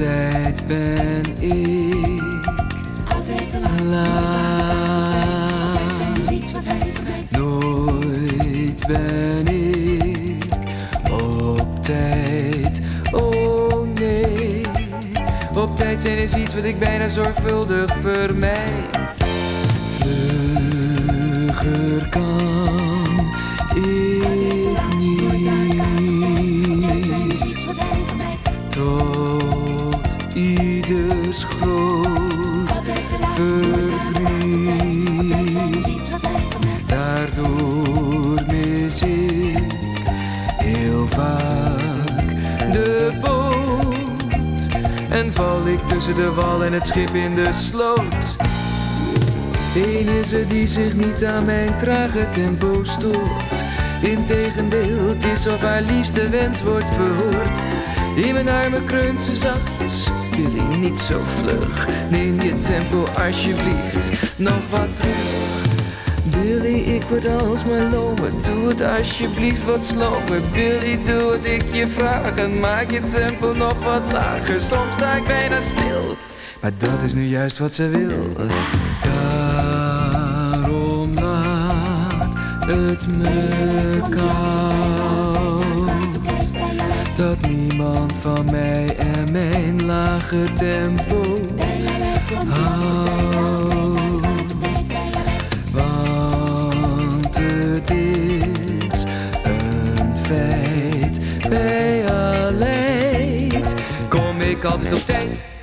Altijd ben ik altijd te laat. laat. Altijd is iets wat hij vermijdt. Nooit ben ik op tijd. Oh nee, op tijd zijn is iets wat ik bijna zorgvuldig vermijd. Vlugger kan ik niet tot ieders groot verdriet. Daardoor mis ik heel vaak de boot en val ik tussen de wal en het schip in de sloot. Eén is er die zich niet aan mijn trage tempo stoort. Integendeel, het is of haar liefste wens wordt verhoord. In mijn armen kreunt ze zachtjes. Billy, niet zo vlug. Neem je tempo alsjeblieft nog wat terug. Billy, ik word alsmaar lomer. Doe het alsjeblieft wat slomer. Billy, doe wat ik je vraag en maak je tempo nog wat lager. Soms sta ik bijna stil, maar dat is nu juist wat ze wil. Daarom laat het me koud dat niemand van mij en mijn lage tempo houdt. Want het is een feit, bij aleid kom ik altijd op tijd.